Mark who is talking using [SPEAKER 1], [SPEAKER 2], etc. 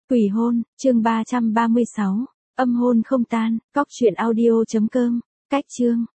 [SPEAKER 1] Quỷ hôn, chương 336, âm hôn không tan, cóc truyện audio.com, cách chương.